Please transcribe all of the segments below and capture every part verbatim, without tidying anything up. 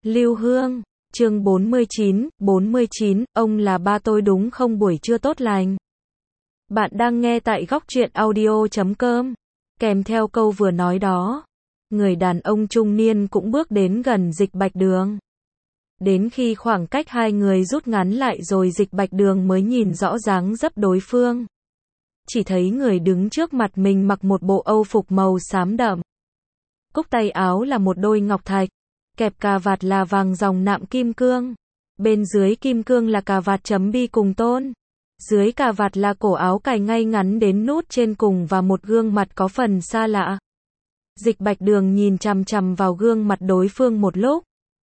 Lưu Hương, chương bốn mươi chín, bốn mươi chín, ông là ba tôi đúng không? Buổi trưa tốt lành. Bạn đang nghe tại góc truyện audio chấm com. Kèm theo câu vừa nói đó, người đàn ông trung niên cũng bước đến gần Dịch Bạch Đường. Đến khi khoảng cách hai người rút ngắn lại rồi Dịch Bạch Đường mới nhìn rõ dáng dấp đối phương. Chỉ thấy người đứng trước mặt mình mặc một bộ âu phục màu xám đậm. Cúc tay áo là một đôi ngọc thạch, kẹp cà vạt là vàng dòng nạm kim cương. Bên dưới kim cương là cà vạt chấm bi cùng tôn. Dưới cà vạt là cổ áo cài ngay ngắn đến nút trên cùng và một gương mặt có phần xa lạ. Dịch Bạch Đường nhìn chằm chằm vào gương mặt đối phương một lúc.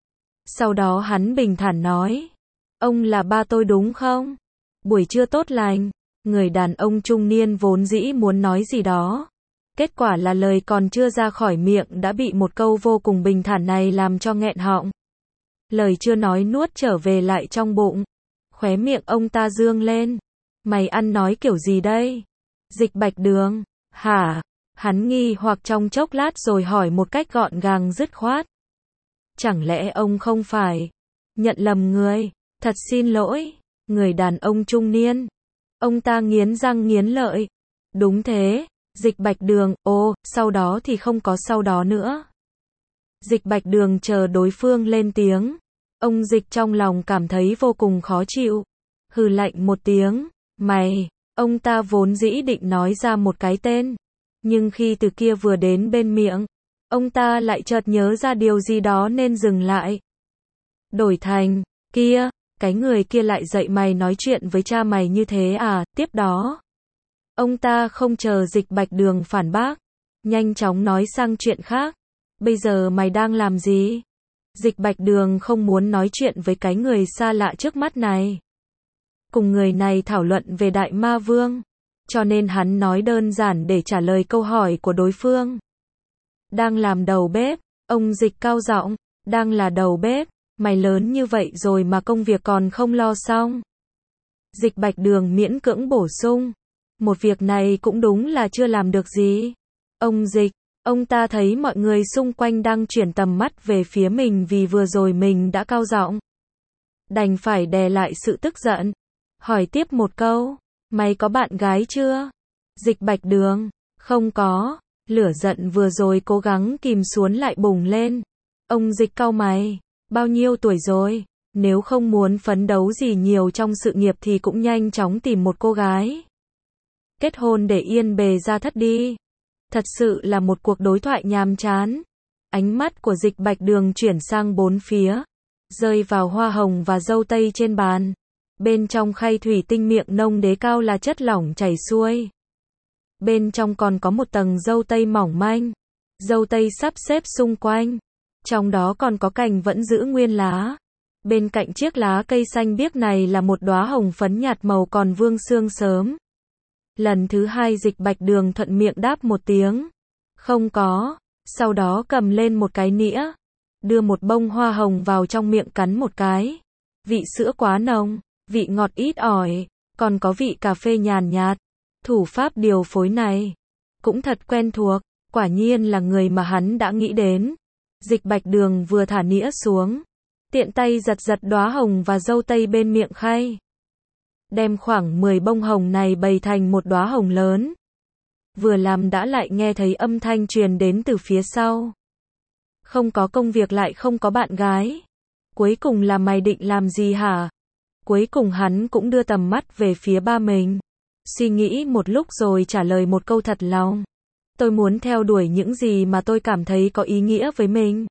Sau đó hắn bình thản nói, ông là ba tôi đúng không? Buổi trưa tốt lành. Người đàn ông trung niên vốn dĩ muốn nói gì đó. Kết quả là lời còn chưa ra khỏi miệng đã bị một câu vô cùng bình thản này làm cho nghẹn họng. Lời chưa nói nuốt trở về lại trong bụng. Khóe miệng ông ta dương lên. Mày ăn nói kiểu gì đây? Dịch Bạch Đường, hả? Hắn nghi hoặc trong chốc lát rồi hỏi một cách gọn gàng dứt khoát. Chẳng lẽ ông không phải nhận lầm người? Thật xin lỗi. Người đàn ông trung niên. Ông ta nghiến răng nghiến lợi. Đúng thế. Dịch Bạch Đường, ồ, sau đó thì không có sau đó nữa. Dịch Bạch Đường chờ đối phương lên tiếng. Ông Dịch trong lòng cảm thấy vô cùng khó chịu. Hừ lạnh một tiếng, mày, ông ta vốn dĩ định nói ra một cái tên. Nhưng khi từ kia vừa đến bên miệng, ông ta lại chợt nhớ ra điều gì đó nên dừng lại. Đổi thành, kia, cái người kia lại dạy mày nói chuyện với cha mày như thế à? Tiếp đó, ông ta không chờ Dịch Bạch Đường phản bác, nhanh chóng nói sang chuyện khác. Bây giờ mày đang làm gì? Dịch Bạch Đường không muốn nói chuyện với cái người xa lạ trước mắt này. Cùng người này thảo luận về Đại Ma Vương, cho nên hắn nói đơn giản để trả lời câu hỏi của đối phương. Đang làm đầu bếp. Ông Dịch cao giọng, đang là đầu bếp, mày lớn như vậy rồi mà công việc còn không lo xong. Dịch Bạch Đường miễn cưỡng bổ sung, một việc này cũng đúng là chưa làm được gì. Ông Dịch, ông ta thấy mọi người xung quanh đang chuyển tầm mắt về phía mình vì vừa rồi mình đã cao giọng. Đành phải đè lại sự tức giận. Hỏi tiếp một câu, mày có bạn gái chưa? Dịch Bạch Đường, không có. Lửa giận vừa rồi cố gắng kìm xuống lại bùng lên. Ông Dịch cau mày, bao nhiêu tuổi rồi? Nếu không muốn phấn đấu gì nhiều trong sự nghiệp thì cũng nhanh chóng tìm một cô gái. Kết hôn để yên bề gia thất đi. Thật sự là một cuộc đối thoại nhàm chán. Ánh mắt của Dịch Bạch Đường chuyển sang bốn phía, rơi vào hoa hồng và dâu tây trên bàn. Bên trong khay thủy tinh miệng nông đế cao là chất lỏng chảy xuôi. Bên trong còn có một tầng dâu tây mỏng manh. Dâu tây sắp xếp xung quanh. Trong đó còn có cành vẫn giữ nguyên lá. Bên cạnh chiếc lá cây xanh biếc này là một đóa hồng phấn nhạt màu còn vương sương sớm. Lần thứ hai Dịch Bạch Đường thuận miệng đáp một tiếng. Không có. Sau đó cầm lên một cái nĩa. Đưa một bông hoa hồng vào trong miệng cắn một cái. Vị sữa quá nồng. Vị ngọt ít ỏi. Còn có vị cà phê nhàn nhạt. Thủ pháp điều phối này cũng thật quen thuộc. Quả nhiên là người mà hắn đã nghĩ đến. Dịch Bạch Đường vừa thả nĩa xuống, tiện tay giật giật đóa hồng và dâu tây bên miệng khay. Đem khoảng mười bông hồng này bày thành một đóa hồng lớn. Vừa làm đã lại nghe thấy âm thanh truyền đến từ phía sau. Không có công việc lại không có bạn gái. Cuối cùng là mày định làm gì hả? Cuối cùng hắn cũng đưa tầm mắt về phía ba mình. Suy nghĩ một lúc rồi trả lời một câu thật lòng. Tôi muốn theo đuổi những gì mà tôi cảm thấy có ý nghĩa với mình.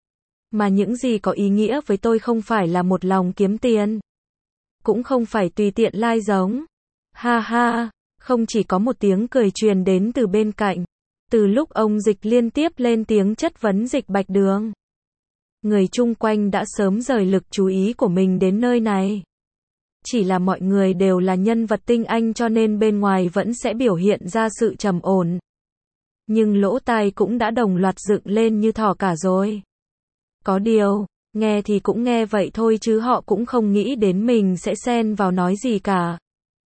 Mà những gì có ý nghĩa với tôi không phải là một lòng kiếm tiền. Cũng không phải tùy tiện lai giống. Ha ha, không chỉ có một tiếng cười truyền đến từ bên cạnh. Từ lúc ông Dịch liên tiếp lên tiếng chất vấn Dịch Bạch Đường, người chung quanh đã sớm rời lực chú ý của mình đến nơi này. Chỉ là mọi người đều là nhân vật tinh anh cho nên bên ngoài vẫn sẽ biểu hiện ra sự trầm ổn. Nhưng lỗ tai cũng đã đồng loạt dựng lên như thỏ cả rồi. Có điều, nghe thì cũng nghe vậy thôi chứ họ cũng không nghĩ đến mình sẽ xen vào nói gì cả.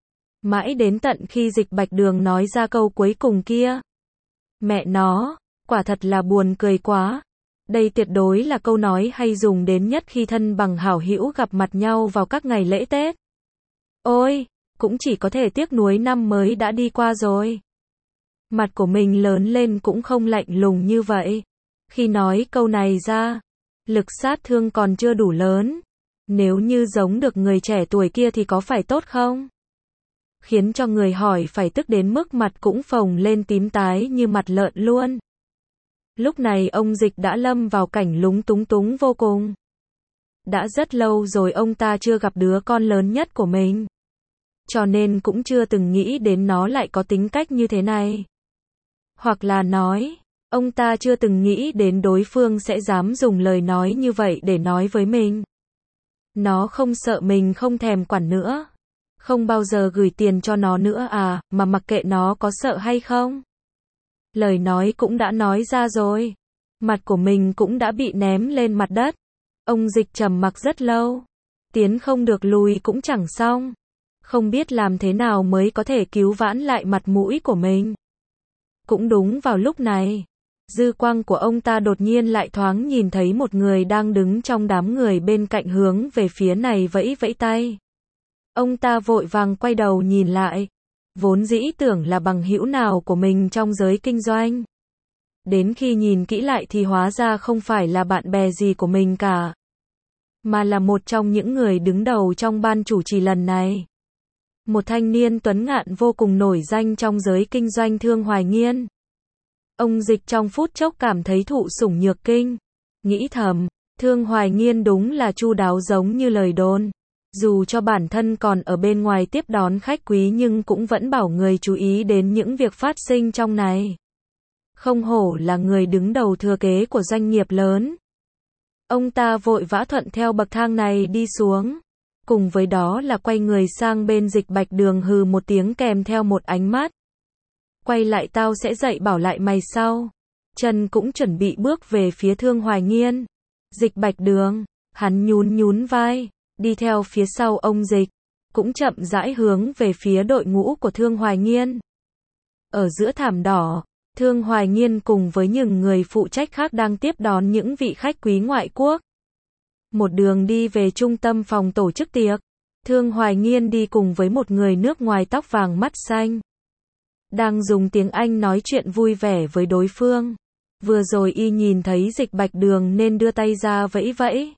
Mãi đến tận khi Dịch Bạch Đường nói ra câu cuối cùng kia. Mẹ nó, quả thật là buồn cười quá. Đây tuyệt đối là câu nói hay dùng đến nhất khi thân bằng hảo hữu gặp mặt nhau vào các ngày lễ Tết. Ôi, cũng chỉ có thể tiếc nuối năm mới đã đi qua rồi. Mặt của mình lớn lên cũng không lạnh lùng như vậy. Khi nói câu này ra, lực sát thương còn chưa đủ lớn. Nếu như giống được người trẻ tuổi kia thì có phải tốt không? Khiến cho người hỏi phải tức đến mức mặt cũng phồng lên tím tái như mặt lợn luôn. Lúc này ông Dịch đã lâm vào cảnh lúng túng túng vô cùng. Đã rất lâu rồi ông ta chưa gặp đứa con lớn nhất của mình. Cho nên cũng chưa từng nghĩ đến nó lại có tính cách như thế này. Hoặc là nói, ông ta chưa từng nghĩ đến đối phương sẽ dám dùng lời nói như vậy để nói với mình. Nó không sợ mình không thèm quản nữa. Không bao giờ gửi tiền cho nó nữa à, mà mặc kệ nó có sợ hay không. Lời nói cũng đã nói ra rồi. Mặt của mình cũng đã bị ném lên mặt đất. Ông Dịch trầm mặc rất lâu. Tiến không được lùi cũng chẳng xong. Không biết làm thế nào mới có thể cứu vãn lại mặt mũi của mình. Cũng đúng vào lúc này, dư quang của ông ta đột nhiên lại thoáng nhìn thấy một người đang đứng trong đám người bên cạnh hướng về phía này vẫy vẫy tay. Ông ta vội vàng quay đầu nhìn lại. Vốn dĩ tưởng là bằng hữu nào của mình trong giới kinh doanh. Đến khi nhìn kỹ lại thì hóa ra không phải là bạn bè gì của mình cả. Mà là một trong những người đứng đầu trong ban chủ trì lần này. Một thanh niên tuấn ngạn vô cùng nổi danh trong giới kinh doanh Thương Hoài Nghiên. Ông Dịch trong phút chốc cảm thấy thụ sủng nhược kinh. Nghĩ thầm, Thương Hoài Nghiên đúng là chu đáo giống như lời đồn. Dù cho bản thân còn ở bên ngoài tiếp đón khách quý nhưng cũng vẫn bảo người chú ý đến những việc phát sinh trong này. Không hổ là người đứng đầu thừa kế của doanh nghiệp lớn. Ông ta vội vã thuận theo bậc thang này đi xuống. Cùng với đó là quay người sang bên Dịch Bạch Đường hừ một tiếng kèm theo một ánh mắt. Quay lại tao sẽ dạy bảo lại mày sau. Chân cũng chuẩn bị bước về phía Thương Hoài Nghiên. Dịch Bạch Đường, hắn nhún nhún vai, đi theo phía sau ông Dịch, cũng chậm rãi hướng về phía đội ngũ của Thương Hoài Nghiên. Ở giữa thảm đỏ, Thương Hoài Nghiên cùng với những người phụ trách khác đang tiếp đón những vị khách quý ngoại quốc. Một đường đi về trung tâm phòng tổ chức tiệc, Thương Hoài Nghiên đi cùng với một người nước ngoài tóc vàng mắt xanh. Đang dùng tiếng Anh nói chuyện vui vẻ với đối phương. Vừa rồi y nhìn thấy Dịch Bạch Đường nên đưa tay ra vẫy vẫy.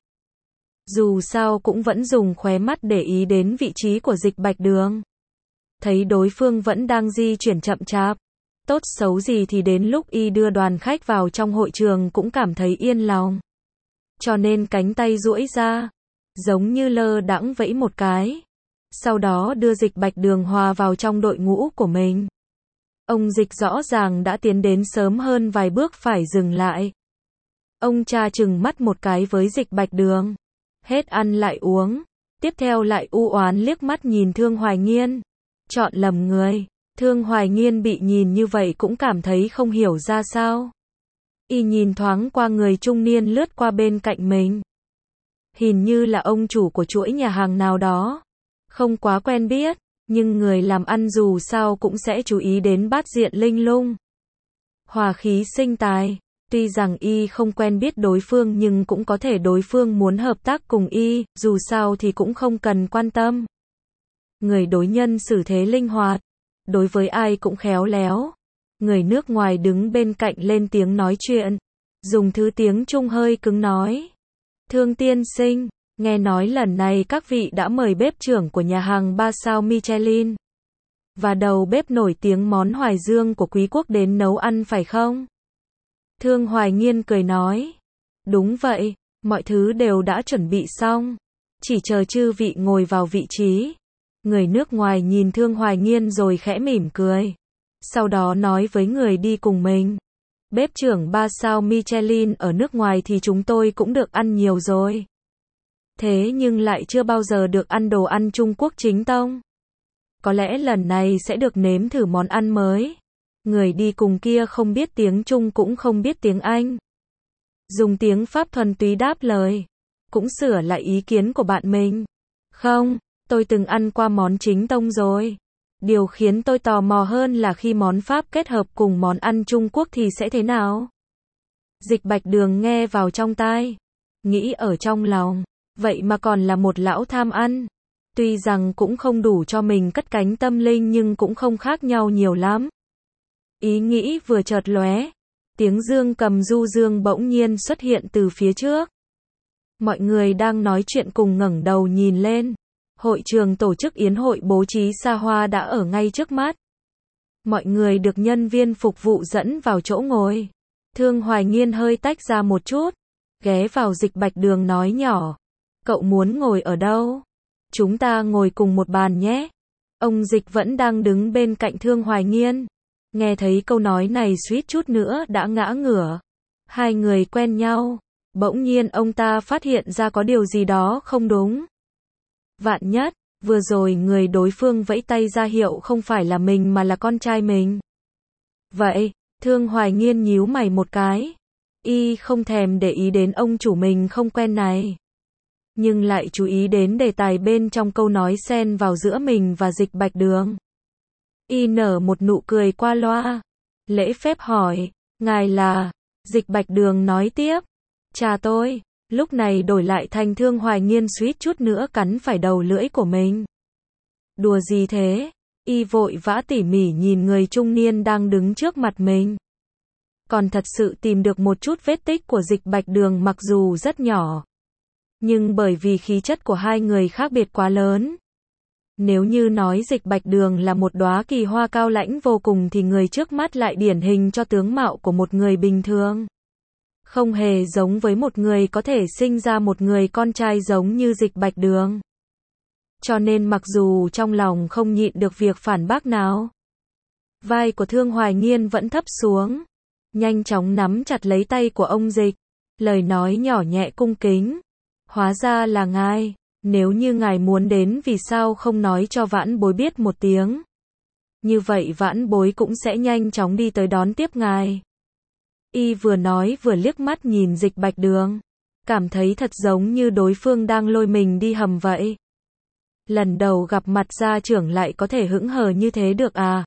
Dù sao cũng vẫn dùng khóe mắt để ý đến vị trí của Dịch Bạch Đường. Thấy đối phương vẫn đang di chuyển chậm chạp. Tốt xấu gì thì đến lúc y đưa đoàn khách vào trong hội trường cũng cảm thấy yên lòng. Cho nên cánh tay duỗi ra, giống như lơ đãng vẫy một cái. Sau đó đưa Dịch Bạch Đường hòa vào trong đội ngũ của mình. Ông Dịch rõ ràng đã tiến đến sớm hơn vài bước phải dừng lại. Ông cha chừng mắt một cái với Dịch Bạch Đường. Hết ăn lại uống. Tiếp theo lại u oán liếc mắt nhìn Thương Hoài Nghiên. Chọn lầm người. Thương Hoài Nghiên bị nhìn như vậy cũng cảm thấy không hiểu ra sao. Y nhìn thoáng qua người trung niên lướt qua bên cạnh mình. Hình như là ông chủ của chuỗi nhà hàng nào đó. Không quá quen biết, nhưng người làm ăn dù sao cũng sẽ chú ý đến bát diện linh lung. Hòa khí sinh tài. Tuy rằng y không quen biết đối phương nhưng cũng có thể đối phương muốn hợp tác cùng y, dù sao thì cũng không cần quan tâm. Người đối nhân xử thế linh hoạt. Đối với ai cũng khéo léo. Người nước ngoài đứng bên cạnh lên tiếng nói chuyện. Dùng thứ tiếng Trung hơi cứng nói. Thương tiên sinh, nghe nói lần này các vị đã mời bếp trưởng của nhà hàng ba sao Michelin. Và đầu bếp nổi tiếng món Hoài Dương của quý quốc đến nấu ăn phải không? Thương Hoài Nghiên cười nói. Đúng vậy, mọi thứ đều đã chuẩn bị xong. Chỉ chờ chư vị ngồi vào vị trí. Người nước ngoài nhìn Thương Hoài Nghiên rồi khẽ mỉm cười. Sau đó nói với người đi cùng mình. Bếp trưởng ba sao Michelin ở nước ngoài thì chúng tôi cũng được ăn nhiều rồi. Thế nhưng lại chưa bao giờ được ăn đồ ăn Trung Quốc chính tông. Có lẽ lần này sẽ được nếm thử món ăn mới. Người đi cùng kia không biết tiếng Trung cũng không biết tiếng Anh. Dùng tiếng Pháp thuần túy đáp lời. Cũng sửa lại ý kiến của bạn mình. Không, tôi từng ăn qua món chính tông rồi. Điều khiến tôi tò mò hơn là khi món Pháp kết hợp cùng món ăn Trung Quốc thì sẽ thế nào? Dịch Bạch Đường nghe vào trong tai, nghĩ ở trong lòng, vậy mà còn là một lão tham ăn. Tuy rằng cũng không đủ cho mình cất cánh tâm linh nhưng cũng không khác nhau nhiều lắm. Ý nghĩ vừa chợt lóe, tiếng dương cầm du dương bỗng nhiên xuất hiện từ phía trước. Mọi người đang nói chuyện cùng ngẩng đầu nhìn lên. Hội trường tổ chức yến hội bố trí xa hoa đã ở ngay trước mắt. Mọi người được nhân viên phục vụ dẫn vào chỗ ngồi. Thương Hoài Nghiên hơi tách ra một chút, ghé vào Dịch Bạch Đường nói nhỏ. Cậu muốn ngồi ở đâu? Chúng ta ngồi cùng một bàn nhé. Ông Dịch vẫn đang đứng bên cạnh Thương Hoài Nghiên. Nghe thấy câu nói này suýt chút nữa đã ngã ngửa. Hai người quen nhau. Bỗng nhiên ông ta phát hiện ra có điều gì đó không đúng. Vạn nhất, vừa rồi người đối phương vẫy tay ra hiệu không phải là mình mà là con trai mình. Vậy, Thương Hoài Nghiên nhíu mày một cái. Y không thèm để ý đến ông chủ mình không quen này. Nhưng lại chú ý đến đề tài bên trong câu nói xen vào giữa mình và Dịch Bạch Đường. Y nở một nụ cười qua loa. Lễ phép hỏi, ngài là... Dịch Bạch Đường nói tiếp. Cha tôi. Lúc này đổi lại thành Thương Hoài Nghiên suýt chút nữa cắn phải đầu lưỡi của mình. Đùa gì thế? Y vội vã tỉ mỉ nhìn người trung niên đang đứng trước mặt mình. Còn thật sự tìm được một chút vết tích của Dịch Bạch Đường mặc dù rất nhỏ. Nhưng bởi vì khí chất của hai người khác biệt quá lớn. Nếu như nói Dịch Bạch Đường là một đóa kỳ hoa cao lãnh vô cùng thì người trước mắt lại điển hình cho tướng mạo của một người bình thường. Không hề giống với một người có thể sinh ra một người con trai giống như Dịch Bạch Đường. Cho nên mặc dù trong lòng không nhịn được việc phản bác nào, vai của Thương Hoài Nghiên vẫn thấp xuống, nhanh chóng nắm chặt lấy tay của ông Dịch, lời nói nhỏ nhẹ cung kính. Hóa ra là ngài, nếu như ngài muốn đến vì sao không nói cho vãn bối biết một tiếng. Như vậy vãn bối cũng sẽ nhanh chóng đi tới đón tiếp ngài. Y vừa nói vừa liếc mắt nhìn Dịch Bạch Đường, cảm thấy thật giống như đối phương đang lôi mình đi hầm vậy. Lần đầu gặp mặt gia trưởng lại có thể hững hờ như thế được à?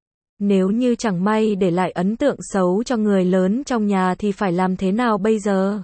Nếu như chẳng may để lại ấn tượng xấu cho người lớn trong nhà thì phải làm thế nào bây giờ?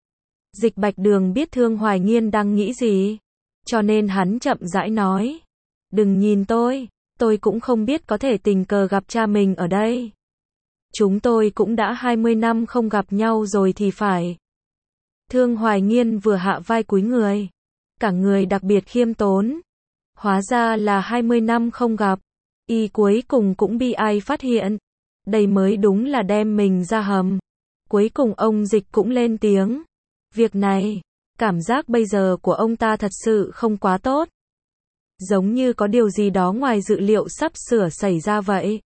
Dịch Bạch Đường biết Thương Hoài Nghiên đang nghĩ gì, cho nên hắn chậm rãi nói. Đừng nhìn tôi, tôi cũng không biết có thể tình cờ gặp cha mình ở đây. Chúng tôi cũng đã hai mươi năm không gặp nhau rồi thì phải. Thương Hoài Nghiên vừa hạ vai cúi người, cả người đặc biệt khiêm tốn. Hóa ra là hai mươi năm không gặp. Y cuối cùng cũng bị ai phát hiện. Đây mới đúng là đem mình ra hầm. Cuối cùng ông Dịch cũng lên tiếng. Việc này, cảm giác bây giờ của ông ta thật sự không quá tốt. Giống như có điều gì đó ngoài dự liệu sắp sửa xảy ra vậy.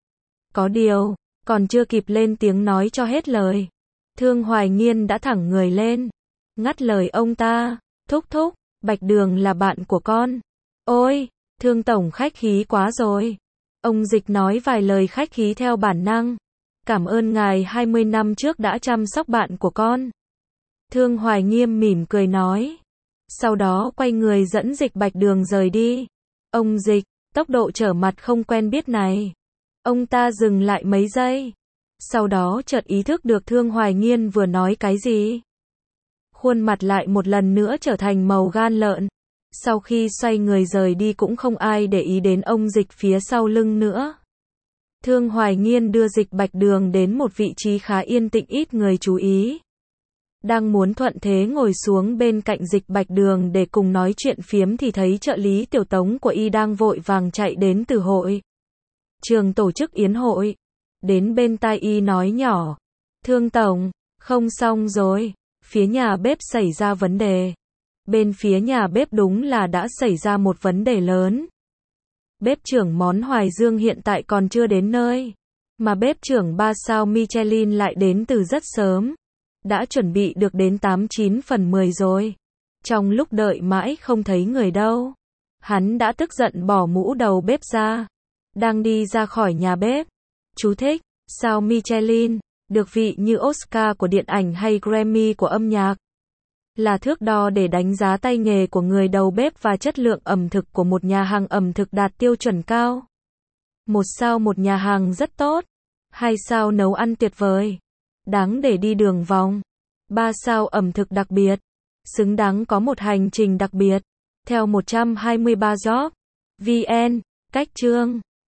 Có điều, còn chưa kịp lên tiếng nói cho hết lời. Thương Hoài Nghiên đã thẳng người lên, ngắt lời ông ta. Thúc thúc, Bạch Đường là bạn của con. Ôi, Thương tổng khách khí quá rồi. Ông Dịch nói vài lời khách khí theo bản năng. Cảm ơn ngài hai mươi năm trước đã chăm sóc bạn của con. Thương Hoài Nghiên mỉm cười nói. Sau đó quay người dẫn Dịch Bạch Đường rời đi. Ông Dịch, tốc độ trở mặt không quen biết này. Ông ta dừng lại mấy giây. Sau đó chợt ý thức được Thương Hoài Nghiên vừa nói cái gì. Khuôn mặt lại một lần nữa trở thành màu gan lợn. Sau khi xoay người rời đi cũng không ai để ý đến ông Dịch phía sau lưng nữa. Thương Hoài Nghiên đưa Dịch Bạch Đường đến một vị trí khá yên tĩnh ít người chú ý. Đang muốn thuận thế ngồi xuống bên cạnh Dịch Bạch Đường để cùng nói chuyện phiếm thì thấy trợ lý tiểu tống của y đang vội vàng chạy đến từ hội trường tổ chức yến hội. Đến bên tai y nói nhỏ. Thương tổng, không xong rồi, phía nhà bếp xảy ra vấn đề. Bên phía nhà bếp đúng là đã xảy ra một vấn đề lớn. Bếp trưởng món Hoài Dương hiện tại còn chưa đến nơi. Mà bếp trưởng ba sao Michelin lại đến từ rất sớm. Đã chuẩn bị được đến tám chín phần mười rồi. Trong lúc đợi mãi không thấy người đâu. Hắn đã tức giận bỏ mũ đầu bếp ra. Đang đi ra khỏi nhà bếp. Chú thích, sao Michelin, được vị như Oscar của điện ảnh hay Grammy của âm nhạc. Là thước đo để đánh giá tay nghề của người đầu bếp và chất lượng ẩm thực của một nhà hàng ẩm thực đạt tiêu chuẩn cao. Một sao một nhà hàng rất tốt. Hai sao nấu ăn tuyệt vời. đáng để đi đường vòng. ba sao ẩm thực đặc biệt, xứng đáng có một hành trình đặc biệt. Theo một trăm hai mươi ba job vn, cách chương